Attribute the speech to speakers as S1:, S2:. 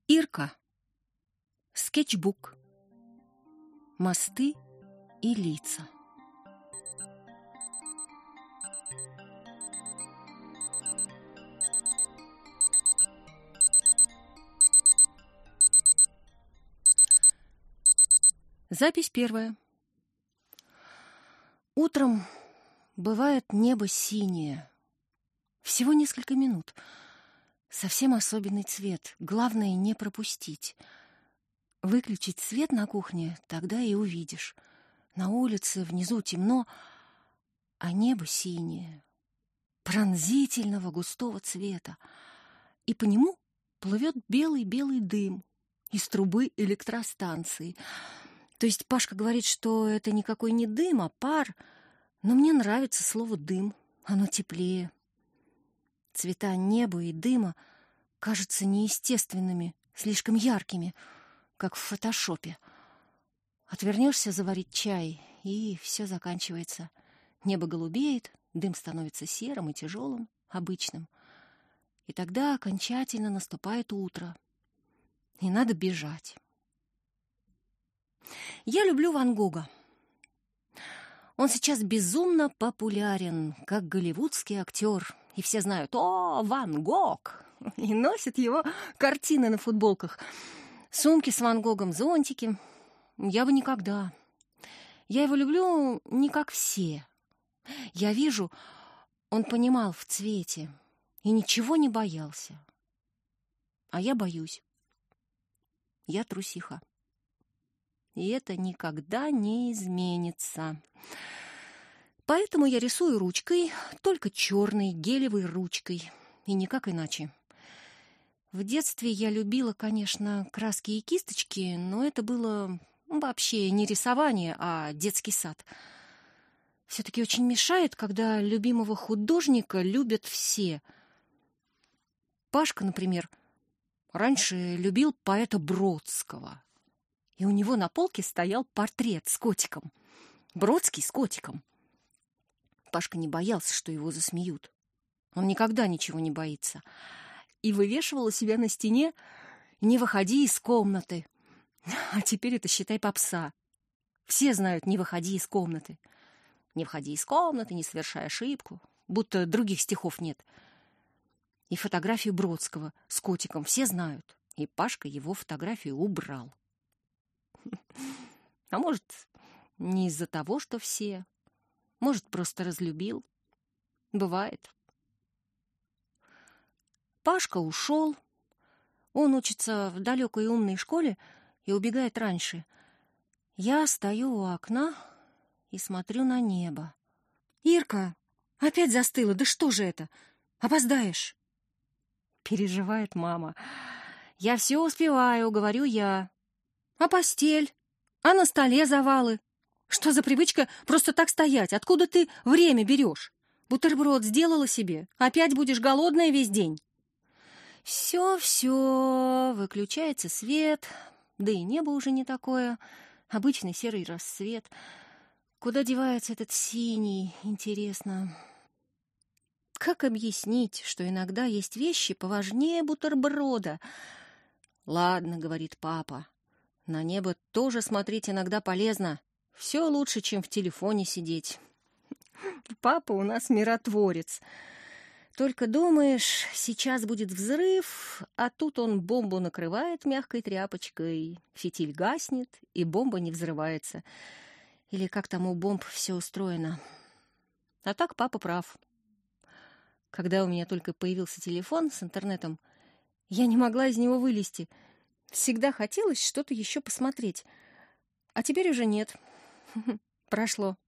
S1: Ирка. Скетчбук. Мосты и лица. Запись первая. Утром бывает небо синее. Всего несколько минут. Совсем особенный цвет. Главное, не пропустить. Выключить свет на кухне, тогда и увидишь. На улице внизу темно, а небо синее. Пронзительного густого цвета. И по нему плывет белый-белый дым из трубы электростанции. То есть Пашка говорит, что это никакой не дым, а пар. Но мне нравится слово «дым». Оно теплее. Цвета неба и дыма кажутся неестественными, слишком яркими, как в фотошопе. Отвернешься заварить чай, и все заканчивается. Небо голубеет, дым становится серым и тяжелым, обычным. И тогда окончательно наступает утро. И надо бежать. Я люблю Ван Гога. Он сейчас безумно популярен, как голливудский актер. И все знают: «О, Ван Гог!» И носят его картины на футболках. Сумки с Ван Гогом, зонтики. Я бы никогда. Я его люблю не как все. Я вижу, он понимал в цвете и ничего не боялся. А я боюсь. Я трусиха. И это никогда не изменится. Поэтому я рисую ручкой, только черной гелевой ручкой, и никак иначе. В детстве я любила, конечно, краски и кисточки, но это было вообще не рисование, а детский сад. Все-таки очень мешает, когда любимого художника любят все. Пашка, например, раньше любил поэта Бродского. И у него на полке стоял портрет с котиком. Бродский с котиком. Пашка не боялся, что его засмеют. Он никогда ничего не боится. И вывешивал у себя на стене: «Не выходи из комнаты». А теперь это, считай, попса. Все знают: «Не выходи из комнаты». «Не выходи из комнаты, не совершай ошибку». Будто других стихов нет. И фотографию Бродского с котиком все знают. И Пашка его фотографию убрал. А может, не из-за того, что все. Может, просто разлюбил. Бывает. Пашка ушел. Он учится в далекой умной школе и убегает раньше. Я стою у окна и смотрю на небо. «Ирка, опять застыла. Да что же это? Опоздаешь!» Переживает мама. «Я все успеваю», — говорю я. «А постель? А на столе завалы? Что за привычка просто так стоять? Откуда ты время берешь? Бутерброд сделала себе? Опять будешь голодная весь день?» Все, выключается свет, да и небо уже не такое, обычный серый рассвет. Куда девается этот синий, интересно? Как объяснить, что иногда есть вещи поважнее бутерброда? «Ладно», — говорит папа, — «на небо тоже смотреть иногда полезно. Все лучше, чем в телефоне сидеть». Папа у нас миротворец. Только думаешь, сейчас будет взрыв, а тут он бомбу накрывает мягкой тряпочкой, фитиль гаснет, и бомба не взрывается. Или как там у бомб все устроено. А так папа прав. Когда у меня только появился телефон с интернетом, я не могла из него вылезти. Всегда хотелось что-то еще посмотреть. А теперь уже нет. Прошло.